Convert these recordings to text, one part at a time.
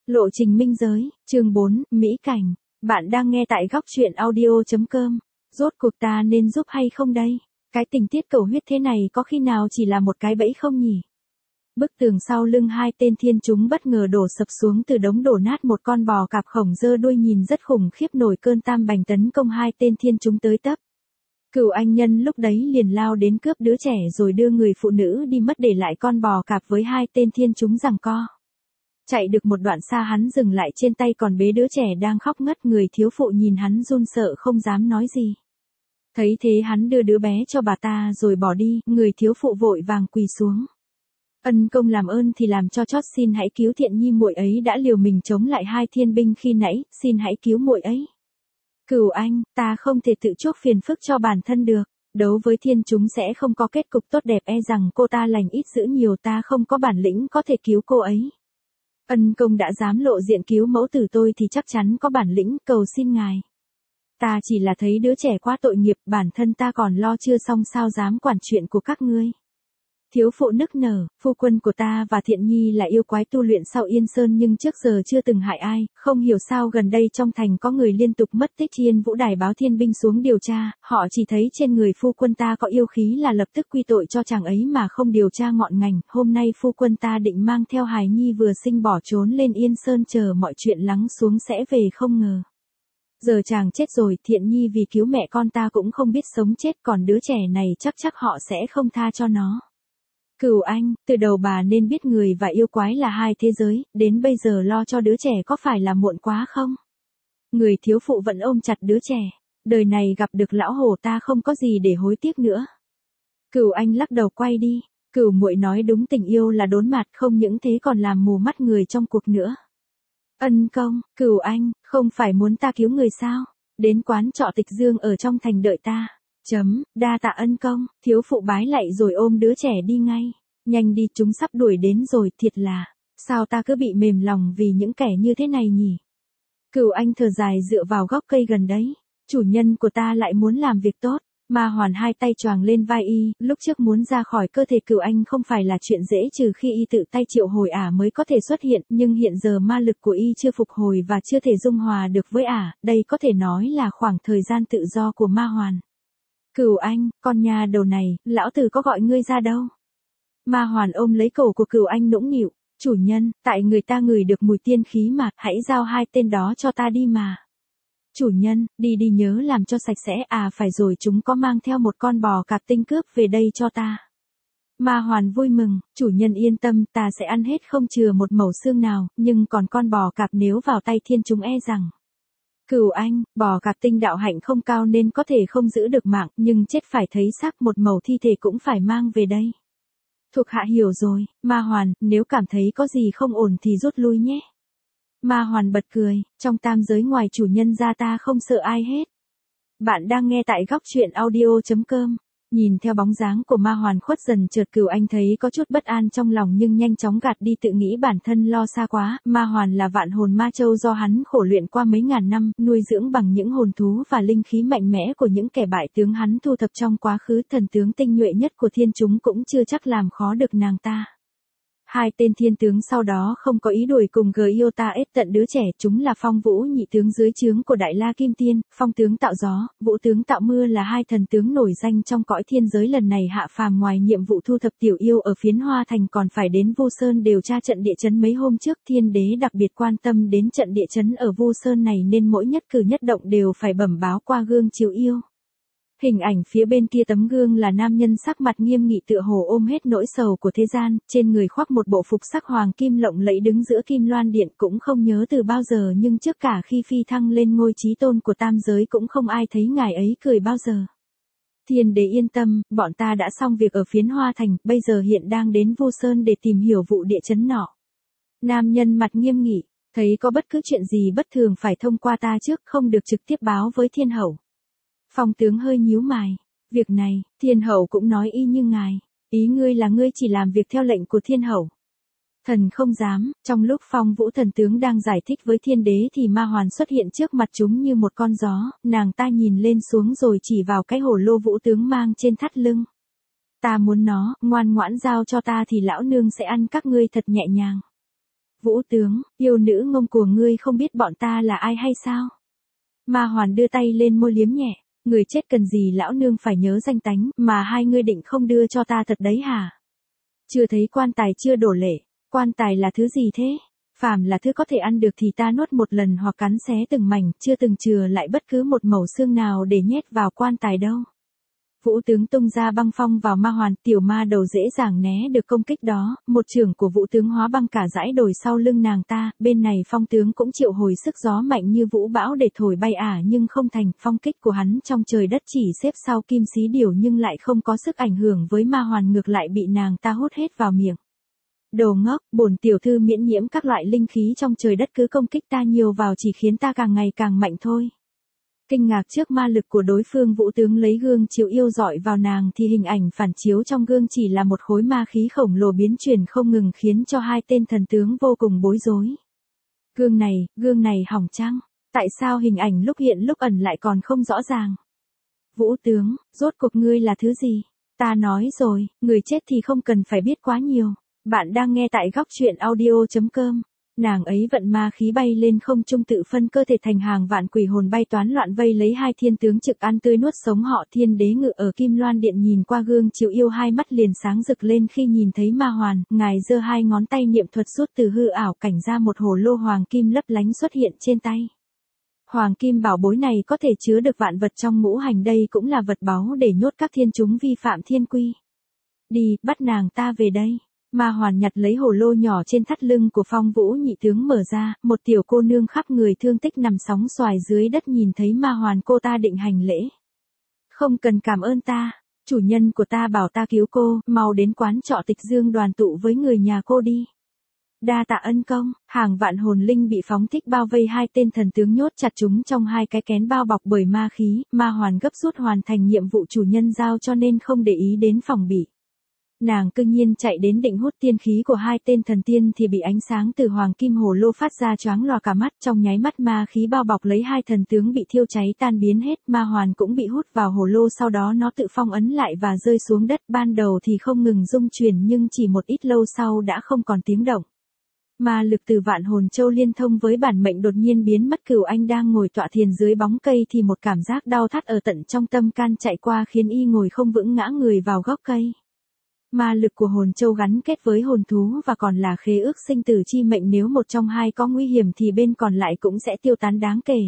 Lộ trình minh giới, chương 4, Mỹ cảnh. Bạn đang nghe tại góc truyện audio.com. Rốt cuộc ta nên giúp hay không đây? Cái tình tiết cầu huyết thế này có khi nào chỉ là một cái bẫy không nhỉ? Bức tường sau lưng hai tên thiên chúng bất ngờ đổ sập xuống từ đống đổ nát, một con bò cạp khổng giơ đuôi nhìn rất khủng khiếp nổi cơn tam bành tấn công hai tên thiên chúng tới tấp. Cửu anh nhân lúc đấy liền lao đến cướp đứa trẻ rồi đưa người phụ nữ đi mất, để lại con bò cạp với hai tên thiên chúng giằng co. Chạy được một đoạn xa hắn dừng lại, trên tay còn bế đứa trẻ đang khóc ngất. Người thiếu phụ nhìn hắn run sợ không dám nói gì. Thấy thế hắn đưa đứa bé cho bà ta rồi bỏ đi. Người thiếu phụ vội vàng quỳ xuống. Ân công làm ơn thì làm cho chót, xin hãy cứu Thiện Nhi muội ấy đã liều mình chống lại hai thiên binh khi nãy, xin hãy cứu muội ấy. Cửu anh, ta không thể tự chuốc phiền phức cho bản thân được. Đấu với thiên chúng sẽ không có kết cục tốt đẹp, e rằng cô ta lành ít dữ nhiều, ta không có bản lĩnh có thể cứu cô ấy. Ân công đã dám lộ diện cứu mẫu tử tôi thì chắc chắn có bản lĩnh, cầu xin ngài. Ta chỉ là thấy đứa trẻ quá tội nghiệp, bản thân ta còn lo chưa xong sao dám quản chuyện của các ngươi. Thiếu phụ nức nở, phu quân của ta và Thiện Nhi là yêu quái tu luyện sau Yên Sơn nhưng trước giờ chưa từng hại ai, không hiểu sao gần đây trong thành có người liên tục mất tích. Yên Vũ đài báo thiên binh xuống điều tra, họ chỉ thấy trên người phu quân ta có yêu khí là lập tức quy tội cho chàng ấy mà không điều tra ngọn ngành. Hôm nay phu quân ta định mang theo hài nhi vừa sinh bỏ trốn lên Yên Sơn chờ mọi chuyện lắng xuống sẽ về, không ngờ. Giờ chàng chết rồi, Thiện Nhi vì cứu mẹ con ta cũng không biết sống chết, còn đứa trẻ này chắc họ sẽ không tha cho nó. Cửu anh, từ đầu bà nên biết người và yêu quái là hai thế giới, đến bây giờ lo cho đứa trẻ có phải là muộn quá không? Người thiếu phụ vẫn ôm chặt đứa trẻ. Đời này gặp được lão hổ ta không có gì để hối tiếc nữa. Cửu anh lắc đầu quay đi. Cửu muội nói đúng, tình yêu là đốn mặt, không những thế còn làm mù mắt người trong cuộc nữa. Ân công, Cửu anh, không phải muốn ta cứu người sao? Đến quán trọ Tịch Dương ở trong thành đợi ta. Đa tạ ân công. Thiếu phụ bái lạy rồi ôm đứa trẻ đi ngay. Nhanh đi, chúng sắp đuổi đến rồi, thiệt là, sao ta cứ bị mềm lòng vì những kẻ như thế này nhỉ? Cửu anh thở dài dựa vào gốc cây gần đấy. Chủ nhân của ta lại muốn làm việc tốt. Ma Hoàn hai tay choàng lên vai y, lúc trước muốn ra khỏi cơ thể Cửu anh không phải là chuyện dễ, trừ khi y tự tay triệu hồi ả mới có thể xuất hiện, nhưng hiện giờ ma lực của y chưa phục hồi và chưa thể dung hòa được với ả, đây có thể nói là khoảng thời gian tự do của Ma Hoàn. Cửu anh, con nhà đầu này, lão tử có gọi ngươi ra đâu? Ma Hoàn ôm lấy cổ của Cửu anh nũng nịu, chủ nhân, tại người ta ngửi được mùi tiên khí mà, hãy giao hai tên đó cho ta đi mà. Chủ nhân, đi nhớ làm cho sạch sẽ, phải rồi, chúng có mang theo một con bò cạp tinh cướp về đây cho ta. Ma Hoàn vui mừng, chủ nhân yên tâm, ta sẽ ăn hết không chừa một mẩu xương nào, nhưng còn con bò cạp nếu vào tay thiên chúng e rằng. Cửu anh, bò cạp tinh đạo hạnh không cao nên có thể không giữ được mạng, nhưng chết phải thấy xác, một mẩu thi thể cũng phải mang về đây. Thuộc hạ hiểu rồi, Ma Hoàn, nếu cảm thấy có gì không ổn thì rút lui nhé. Ma Hoàn bật cười, trong tam giới ngoài chủ nhân ra ta không sợ ai hết. Bạn đang nghe tại góc truyện audio.com. Nhìn theo bóng dáng của Ma Hoàn khuất dần, chợt Cửu anh thấy có chút bất an trong lòng nhưng nhanh chóng gạt đi, tự nghĩ bản thân lo xa quá. Ma Hoàn là vạn hồn ma châu do hắn khổ luyện qua mấy ngàn năm, nuôi dưỡng bằng những hồn thú và linh khí mạnh mẽ của những kẻ bại tướng hắn thu thập trong quá khứ. Thần tướng tinh nhuệ nhất của thiên chúng cũng chưa chắc làm khó được nàng ta. Hai tên thiên tướng sau đó không có ý đuổi cùng Giota tận đứa trẻ, chúng là Phong Vũ nhị tướng dưới trướng của Đại La Kim Tiên, Phong tướng tạo gió, Vũ tướng tạo mưa là hai thần tướng nổi danh trong cõi thiên giới. Lần này hạ phàm ngoài nhiệm vụ thu thập tiểu yêu ở Phiến Hoa Thành còn phải đến Vu Sơn điều tra trận địa chấn mấy hôm trước. Thiên đế đặc biệt quan tâm đến trận địa chấn ở Vu Sơn này nên mỗi nhất cử nhất động đều phải bẩm báo qua gương chiếu yêu. Hình ảnh phía bên kia tấm gương là nam nhân sắc mặt nghiêm nghị tựa hồ ôm hết nỗi sầu của thế gian, trên người khoác một bộ phục sắc hoàng kim lộng lẫy đứng giữa Kim Loan Điện, cũng không nhớ từ bao giờ nhưng trước cả khi phi thăng lên ngôi chí tôn của tam giới cũng không ai thấy ngài ấy cười bao giờ. Thiên đế yên tâm, bọn ta đã xong việc ở Phiến Hoa Thành, bây giờ hiện đang đến Vu Sơn để tìm hiểu vụ địa chấn nọ. Nam nhân mặt nghiêm nghị, thấy có bất cứ chuyện gì bất thường phải thông qua ta trước, không được trực tiếp báo với thiên hậu. Phong tướng hơi nhíu mày. Việc này, thiên hậu cũng nói y như ngài. Ý ngươi là ngươi chỉ làm việc theo lệnh của thiên hậu. Thần không dám. Trong lúc Phong Vũ thần tướng đang giải thích với thiên đế thì Ma Hoàn xuất hiện trước mặt chúng như một con gió. Nàng ta nhìn lên xuống rồi chỉ vào cái hổ lô Vũ tướng mang trên thắt lưng. Ta muốn nó, ngoan ngoãn giao cho ta thì lão nương sẽ ăn các ngươi thật nhẹ nhàng. Vũ tướng, yêu nữ ngông của ngươi không biết bọn ta là ai hay sao? Ma Hoàn đưa tay lên môi liếm nhẹ, người chết cần gì lão nương phải nhớ danh tánh, mà hai ngươi định không đưa cho ta thật đấy hả? Chưa thấy quan tài chưa đổ lệ, quan tài là thứ gì thế? Phàm là thứ có thể ăn được thì ta nuốt một lần hoặc cắn xé từng mảnh, chưa từng chừa lại bất cứ một mẩu xương nào để nhét vào quan tài đâu. Vũ tướng tung ra băng phong vào Ma Hoàn, tiểu ma đầu dễ dàng né được công kích đó, một chưởng của vũ tướng hóa băng cả dãy đồi sau lưng nàng ta, bên này phong tướng cũng triệu hồi sức gió mạnh như vũ bão để thổi bay nhưng không thành, phong kích của hắn trong trời đất chỉ xếp sau kim xí điểu nhưng lại không có sức ảnh hưởng với Ma Hoàn, ngược lại bị nàng ta hút hết vào miệng. Đồ ngốc, bổn tiểu thư miễn nhiễm các loại linh khí trong trời đất, cứ công kích ta nhiều vào chỉ khiến ta càng ngày càng mạnh thôi. Kinh ngạc trước ma lực của đối phương, vũ tướng lấy gương chiếu yêu dọi vào nàng thì hình ảnh phản chiếu trong gương chỉ là một khối ma khí khổng lồ biến chuyển không ngừng, khiến cho hai tên thần tướng vô cùng bối rối. Gương này hỏng chăng? Tại sao hình ảnh lúc hiện lúc ẩn lại còn không rõ ràng? Vũ tướng, rốt cuộc ngươi là thứ gì? Ta nói rồi, người chết thì không cần phải biết quá nhiều. Bạn đang nghe tại góc truyện audio.com. Nàng ấy vận ma khí bay lên không trung, tự phân cơ thể thành hàng vạn quỷ hồn bay toán loạn vây lấy hai thiên tướng trực ăn tươi nuốt sống họ. Thiên đế ngự ở Kim Loan Điện nhìn qua gương chiếu yêu, hai mắt liền sáng rực lên khi nhìn thấy Ma Hoàn, ngài giơ hai ngón tay niệm thuật rút từ hư ảo cảnh ra một hồ lô hoàng kim lấp lánh xuất hiện trên tay. Hoàng kim bảo bối này có thể chứa được vạn vật trong ngũ hành, đây cũng là vật báu để nhốt các thiên chúng vi phạm thiên quy. Đi, bắt nàng ta về đây. Ma Hoàn nhặt lấy hồ lô nhỏ trên thắt lưng của Phong Vũ nhị tướng mở ra, một tiểu cô nương khắp người thương tích nằm sóng xoài dưới đất nhìn thấy Ma Hoàn, cô ta định hành lễ. Không cần cảm ơn ta, chủ nhân của ta bảo ta cứu cô, mau đến quán trọ Tịch Dương đoàn tụ với người nhà cô đi. Đa tạ ân công. Hàng vạn hồn linh bị phóng thích bao vây hai tên thần tướng, nhốt chặt chúng trong hai cái kén bao bọc bởi ma khí. Ma Hoàn gấp rút hoàn thành nhiệm vụ chủ nhân giao cho nên không để ý đến phòng bị. Nàng cương nhiên chạy đến định hút tiên khí của hai tên thần tiên thì bị ánh sáng từ hoàng kim hồ lô phát ra choáng lòa cả mắt, trong nháy mắt ma khí bao bọc lấy hai thần tướng bị thiêu cháy tan biến hết. Ma Hoàn cũng bị hút vào hồ lô, sau đó nó tự phong ấn lại và rơi xuống đất, ban đầu thì không ngừng rung chuyển nhưng chỉ một ít lâu sau đã không còn tiếng động. Ma lực từ Vạn Hồn Châu liên thông với bản mệnh đột nhiên biến mất. Cửu Anh đang ngồi tọa thiền dưới bóng cây thì một cảm giác đau thắt ở tận trong tâm can chạy qua khiến y ngồi không vững, ngã người vào gốc cây. Ma lực của hồn châu gắn kết với hồn thú và còn là khế ước sinh tử chi mệnh, nếu một trong hai có nguy hiểm thì bên còn lại cũng sẽ tiêu tán đáng kể.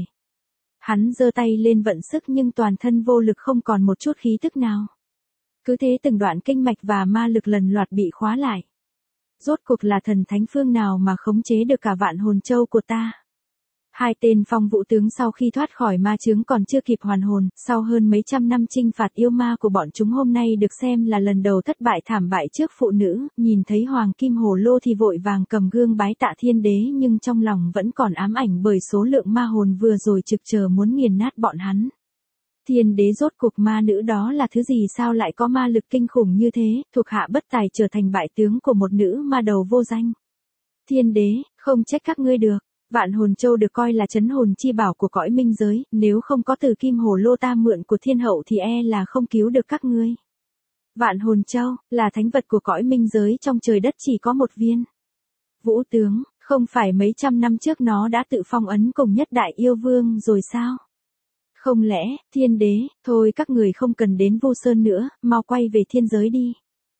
Hắn giơ tay lên vận sức nhưng toàn thân vô lực, không còn một chút khí tức nào. Cứ thế từng đoạn kinh mạch và ma lực lần loạt bị khóa lại. Rốt cuộc là thần thánh phương nào mà khống chế được cả Vạn Hồn Châu của ta? Hai tên Phong Vũ tướng sau khi thoát khỏi ma chướng còn chưa kịp hoàn hồn, sau hơn mấy trăm năm chinh phạt yêu ma của bọn chúng hôm nay được xem là lần đầu thất bại thảm bại trước phụ nữ, nhìn thấy hoàng kim hồ lô thì vội vàng cầm gương bái tạ thiên đế, nhưng trong lòng vẫn còn ám ảnh bởi số lượng ma hồn vừa rồi trực chờ muốn nghiền nát bọn hắn. Thiên đế, rốt cuộc ma nữ đó là thứ gì, sao lại có ma lực kinh khủng như thế, thuộc hạ bất tài trở thành bại tướng của một nữ ma đầu vô danh. Thiên đế, không trách các ngươi được. Vạn Hồn Châu được coi là trấn hồn chi bảo của cõi minh giới, nếu không có từ kim hồ lô ta mượn của thiên hậu thì là không cứu được các ngươi. Vạn Hồn Châu là thánh vật của cõi minh giới, trong trời đất chỉ có một viên. Vũ tướng, không phải mấy trăm năm trước nó đã tự phong ấn cùng nhất đại yêu vương rồi sao? Không lẽ, thiên đế, thôi các người không cần đến Vô Sơn nữa, mau quay về thiên giới đi.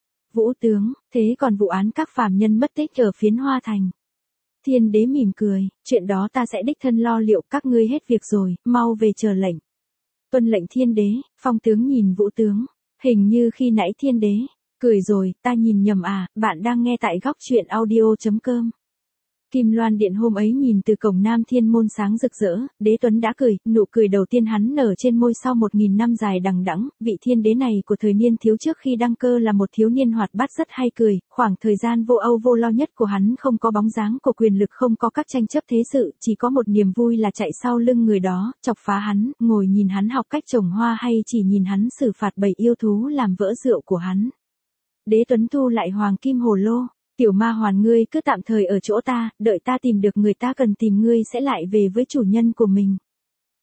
Vũ tướng, thế còn vụ án các phàm nhân mất tích ở Phiến Hoa Thành? Thiên đế mỉm cười, chuyện đó ta sẽ đích thân lo liệu, các ngươi hết việc rồi, mau về chờ lệnh. Tuân lệnh thiên đế. Phong tướng nhìn Vũ tướng, hình như khi nãy thiên đế, cười rồi, ta nhìn nhầm à, bạn đang nghe tại góc truyện audio.com. Kim Loan Điện hôm ấy nhìn từ cổng Nam Thiên môn sáng rực rỡ, Đế Tuấn đã cười, nụ cười đầu tiên hắn nở trên môi sau 1000 năm dài đằng đẵng. Vị thiên đế này của thời niên thiếu trước khi đăng cơ là một thiếu niên hoạt bát rất hay cười, khoảng thời gian vô âu vô lo nhất của hắn không có bóng dáng của quyền lực, không có các tranh chấp thế sự, chỉ có một niềm vui là chạy sau lưng người đó, chọc phá hắn, ngồi nhìn hắn học cách trồng hoa hay chỉ nhìn hắn xử phạt bầy yêu thú làm vỡ rượu của hắn. Đế Tuấn thu lại hoàng kim hồ lô. Tiểu Ma Hoàn, ngươi cứ tạm thời ở chỗ ta, đợi ta tìm được người ta cần tìm, ngươi sẽ lại về với chủ nhân của mình.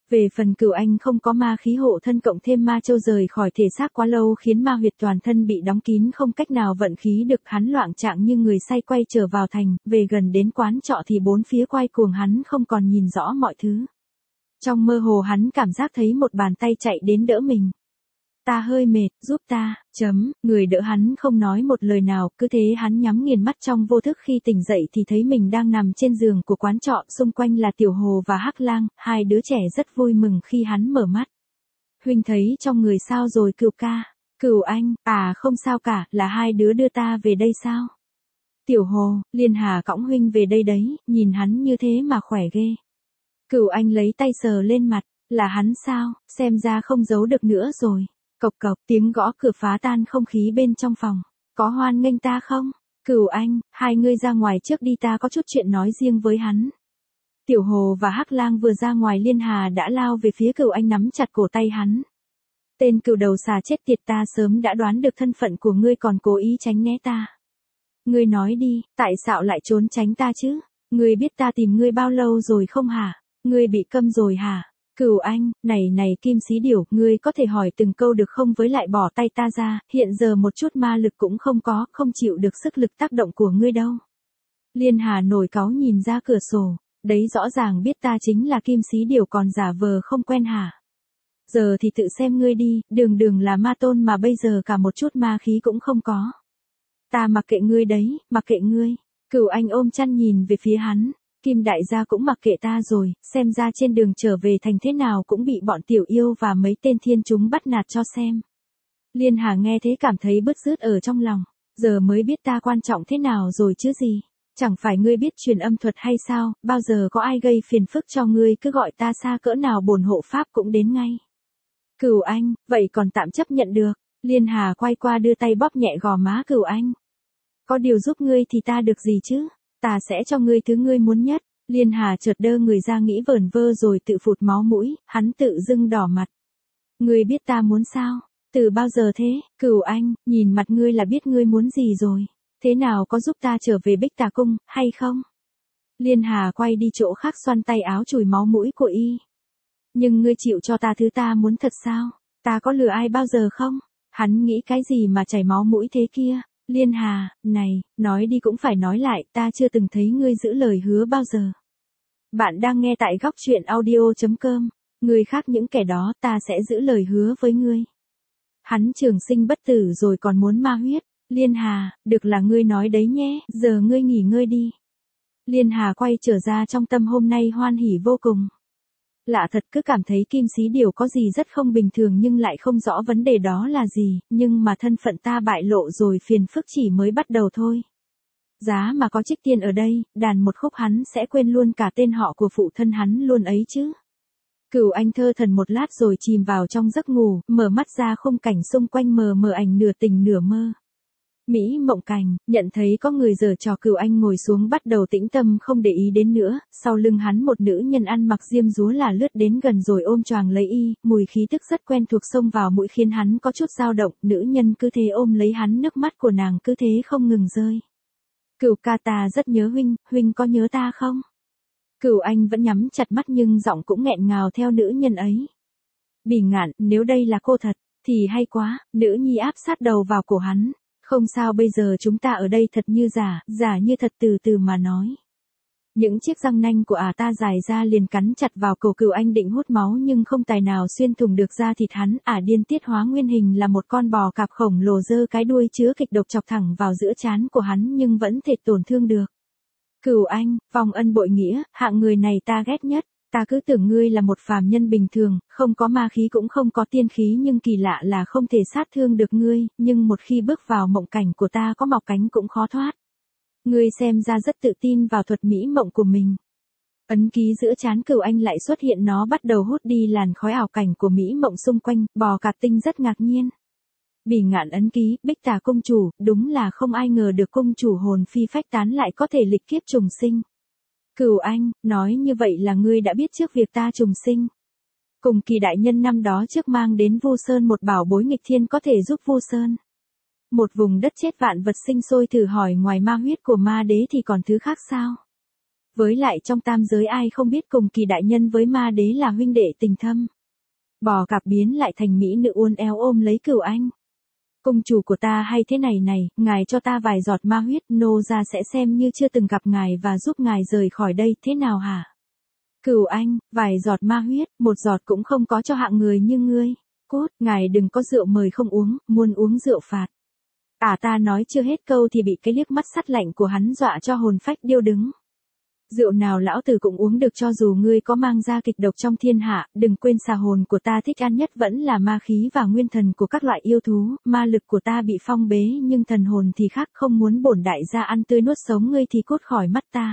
Về phần Cửu Anh không có ma khí hộ thân cộng thêm ma châu rời khỏi thể xác quá lâu khiến ma huyệt toàn thân bị đóng kín không cách nào vận khí được, hắn loạng trạng như người say quay trở vào thành, về gần đến quán trọ thì bốn phía quay cuồng, hắn không còn nhìn rõ mọi thứ. Trong mơ hồ hắn cảm giác thấy một bàn tay chạy đến đỡ mình. Ta hơi mệt, giúp ta, người đỡ hắn không nói một lời nào, cứ thế hắn nhắm nghiền mắt trong vô thức, khi tỉnh dậy thì thấy mình đang nằm trên giường của quán trọ, xung quanh là Tiểu Hồ và Hắc Lang, hai đứa trẻ rất vui mừng khi hắn mở mắt. Huynh thấy trong người sao rồi Cửu ca? Cửu Anh, không sao cả, là hai đứa đưa ta về đây sao? Tiểu Hồ, Liên Hà cõng huynh về đây đấy, nhìn hắn như thế mà khỏe ghê. Cửu Anh lấy tay sờ lên mặt, là hắn sao, xem ra không giấu được nữa rồi. Cộc cộc, tiếng gõ cửa phá tan không khí bên trong phòng. Có hoan nghênh ta không? Cửu Anh, hai ngươi ra ngoài trước đi, ta có chút chuyện nói riêng với hắn. Tiểu Hồ và Hắc Lang vừa ra ngoài, Liên Hà đã lao về phía Cửu Anh nắm chặt cổ tay hắn. Tên cừu đầu xà chết tiệt, ta sớm đã đoán được thân phận của ngươi còn cố ý tránh né ta. Ngươi nói đi, tại sao lại trốn tránh ta chứ? Ngươi biết ta tìm ngươi bao lâu rồi không hả? Ngươi bị câm rồi hả? Cửu Anh, này Kim Xí Điểu, ngươi có thể hỏi từng câu được không, với lại bỏ tay ta ra, hiện giờ một chút ma lực cũng không có, không chịu được sức lực tác động của ngươi đâu. Liên Hà nổi cáu nhìn ra cửa sổ, đấy rõ ràng biết ta chính là Kim Xí Điểu còn giả vờ không quen hả? Giờ thì tự xem ngươi đi, đường là ma tôn mà bây giờ cả một chút ma khí cũng không có. Ta mặc kệ ngươi đấy, mặc kệ ngươi. Cửu Anh ôm chăn nhìn về phía hắn. Kim đại gia cũng mặc kệ ta rồi, xem ra trên đường trở về thành thế nào cũng bị bọn tiểu yêu và mấy tên thiên chúng bắt nạt cho xem. Liên Hà nghe thế cảm thấy bứt rứt ở trong lòng, giờ mới biết ta quan trọng thế nào rồi chứ gì. Chẳng phải ngươi biết truyền âm thuật hay sao, bao giờ có ai gây phiền phức cho ngươi, cứ gọi ta xa cỡ nào bổn hộ pháp cũng đến ngay. Cửu Anh, vậy còn tạm chấp nhận được. Liên Hà quay qua đưa tay bóp nhẹ gò má Cửu Anh. Có điều giúp ngươi thì ta được gì chứ? Ta sẽ cho ngươi thứ ngươi muốn nhất. Liên Hà chợt đơ người ra nghĩ vẩn vơ rồi tự phụt máu mũi, hắn tự dưng đỏ mặt. Ngươi biết ta muốn sao? Từ bao giờ thế? Cửu Anh, nhìn mặt ngươi là biết ngươi muốn gì rồi. Thế nào, có giúp ta trở về Bích Tà Cung, hay không? Liên Hà quay đi chỗ khác xoăn tay áo chùi máu mũi của y. Nhưng ngươi chịu cho ta thứ ta muốn thật sao? Ta có lừa ai bao giờ không? Hắn nghĩ cái gì mà chảy máu mũi thế kia? Liên Hà, này, nói đi cũng phải nói lại, ta chưa từng thấy ngươi giữ lời hứa bao giờ. Bạn đang nghe tại góc truyện audio.com. Người khác những kẻ đó, ta sẽ giữ lời hứa với ngươi. Hắn trường sinh bất tử rồi còn muốn ma huyết. Liên Hà, được là ngươi nói đấy nhé, giờ ngươi nghỉ ngơi đi. Liên Hà quay trở ra, trong tâm hôm nay hoan hỉ vô cùng. Lạ thật, cứ cảm thấy Kim Xí Điểu có gì rất không bình thường nhưng lại không rõ vấn đề đó là gì, nhưng mà thân phận ta bại lộ rồi, phiền phức chỉ mới bắt đầu thôi. Giá mà có Trích Tiên ở đây, đàn một khúc hắn sẽ quên luôn cả tên họ của phụ thân hắn luôn ấy chứ. Cửu Anh thơ thần một lát rồi chìm vào trong giấc ngủ, mở mắt ra khung cảnh xung quanh mờ mờ ảnh nửa tỉnh nửa mơ. Mỹ Mộng Cảnh, nhận thấy có người giở trò, Cửu Anh ngồi xuống bắt đầu tĩnh tâm không để ý đến nữa, sau lưng hắn một nữ nhân ăn mặc diêm dúa là lướt đến gần rồi ôm choàng lấy y, mùi khí tức rất quen thuộc xông vào mũi khiến hắn có chút dao động, nữ nhân cứ thế ôm lấy hắn, nước mắt của nàng cứ thế không ngừng rơi. Cửu ca, ta rất nhớ huynh, huynh có nhớ ta không? Cửu Anh vẫn nhắm chặt mắt nhưng giọng cũng nghẹn ngào theo nữ nhân ấy. Bỉ Ngạn, nếu đây là cô thật, thì hay quá, nữ nhi áp sát đầu vào cổ hắn. Không sao, bây giờ chúng ta ở đây thật như giả, giả như thật, từ từ mà nói. Những chiếc răng nanh của ta dài ra liền cắn chặt vào cổ Cửu Anh, định hút máu nhưng không tài nào xuyên thủng được da thịt hắn. Điên tiết hóa nguyên hình là một con bò cạp khổng lồ giơ cái đuôi chứa kịch độc chọc thẳng vào giữa trán của hắn nhưng vẫn thể tổn thương được. Cửu Anh, vong ân bội nghĩa, hạng người này ta ghét nhất. Ta cứ tưởng ngươi là một phàm nhân bình thường, không có ma khí cũng không có tiên khí, nhưng kỳ lạ là không thể sát thương được ngươi, nhưng một khi bước vào mộng cảnh của ta có mọc cánh cũng khó thoát. Ngươi xem ra rất tự tin vào thuật mỹ mộng của mình. Ấn ký giữa trán Cửu Anh lại xuất hiện, nó bắt đầu hút đi làn khói ảo cảnh của mỹ mộng xung quanh, bò cạp tinh rất ngạc nhiên. Bỉ Ngạn ấn ký, Bích Tà công chủ, đúng là không ai ngờ được công chủ hồn phi phách tán lại có thể lịch kiếp trùng sinh. Cửu Anh, nói như vậy là ngươi đã biết trước việc ta trùng sinh. Cùng Kỳ đại nhân năm đó trước mang đến Vu Sơn một bảo bối nghịch thiên có thể giúp Vu Sơn. Một vùng đất chết vạn vật sinh sôi, thử hỏi ngoài ma huyết của ma đế thì còn thứ khác sao? Với lại trong tam giới ai không biết cùng kỳ đại nhân với ma đế là huynh đệ tình thâm. Bò cạp biến lại thành mỹ nữ uốn éo ôm lấy Cửu Anh. Cung chủ của ta hay thế này này, ngài cho ta vài giọt ma huyết, nô gia sẽ xem như chưa từng gặp ngài và giúp ngài rời khỏi đây, thế nào hả? Cửu Anh, vài giọt ma huyết, một giọt cũng không có cho hạng người như ngươi. Cút, ngài đừng có rượu mời không uống, muốn uống rượu phạt. Ta nói chưa hết câu thì bị cái liếc mắt sắt lạnh của hắn dọa cho hồn phách điêu đứng. Rượu nào lão tử cũng uống được cho dù ngươi có mang ra kịch độc trong thiên hạ, đừng quên xà hồn của ta thích ăn nhất vẫn là ma khí và nguyên thần của các loại yêu thú, ma lực của ta bị phong bế nhưng thần hồn thì khác, không muốn bổn đại gia ăn tươi nuốt sống ngươi thì cút khỏi mắt ta.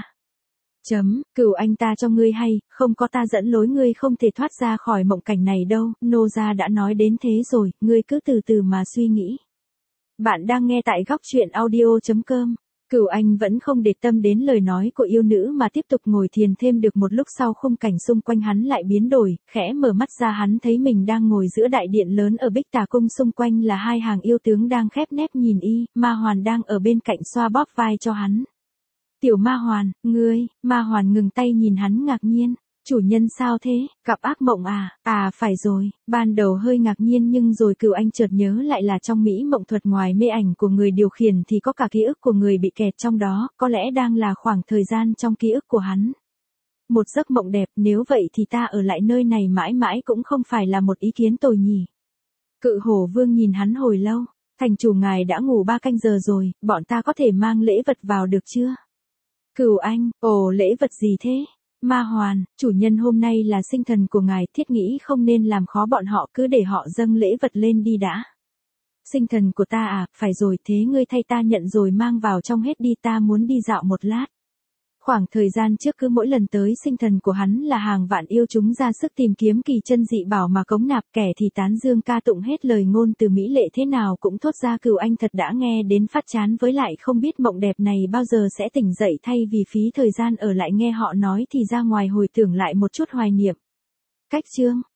Cửu Anh ta cho ngươi hay, không có ta dẫn lối ngươi không thể thoát ra khỏi mộng cảnh này đâu, nô gia đã nói đến thế rồi, ngươi cứ từ từ mà suy nghĩ. Bạn đang nghe tại góc truyện audio.com. Cửu Anh vẫn không để tâm đến lời nói của yêu nữ mà tiếp tục ngồi thiền thêm được một lúc sau khung cảnh xung quanh hắn lại biến đổi, khẽ mở mắt ra hắn thấy mình đang ngồi giữa đại điện lớn ở Bích Tà Cung, xung quanh là hai hàng yêu tướng đang khép nép nhìn Ma Hoàn đang ở bên cạnh xoa bóp vai cho hắn. Tiểu Ma Hoàn, ngươi, Ma Hoàn ngừng tay nhìn hắn ngạc nhiên. Chủ nhân sao thế, gặp ác mộng à? Phải rồi, ban đầu hơi ngạc nhiên nhưng rồi Cửu Anh chợt nhớ lại là trong mỹ mộng thuật ngoài mê ảnh của người điều khiển thì có cả ký ức của người bị kẹt trong đó, có lẽ đang là khoảng thời gian trong ký ức của hắn. Một giấc mộng đẹp, nếu vậy thì ta ở lại nơi này mãi mãi cũng không phải là một ý kiến tồi nhỉ. Cự Hổ Vương nhìn hắn hồi lâu, thành chủ ngài đã ngủ 3 canh giờ rồi, bọn ta có thể mang lễ vật vào được chưa? Cửu Anh, lễ vật gì thế? Ma Hoàn, chủ nhân hôm nay là sinh thần của ngài, thiết nghĩ không nên làm khó bọn họ, cứ để họ dâng lễ vật lên đi đã. Sinh thần của ta phải rồi, thế ngươi thay ta nhận rồi mang vào trong hết đi, ta muốn đi dạo một lát. Khoảng thời gian trước cứ mỗi lần tới sinh thần của hắn là hàng vạn yêu chúng ra sức tìm kiếm kỳ chân dị bảo mà cống nạp, kẻ thì tán dương ca tụng hết lời ngôn từ mỹ lệ thế nào cũng thốt ra Cửu Anh thật đã nghe đến phát chán, với lại không biết mộng đẹp này bao giờ sẽ tỉnh dậy, thay vì phí thời gian ở lại nghe họ nói thì ra ngoài hồi tưởng lại một chút hoài niệm. Cách chương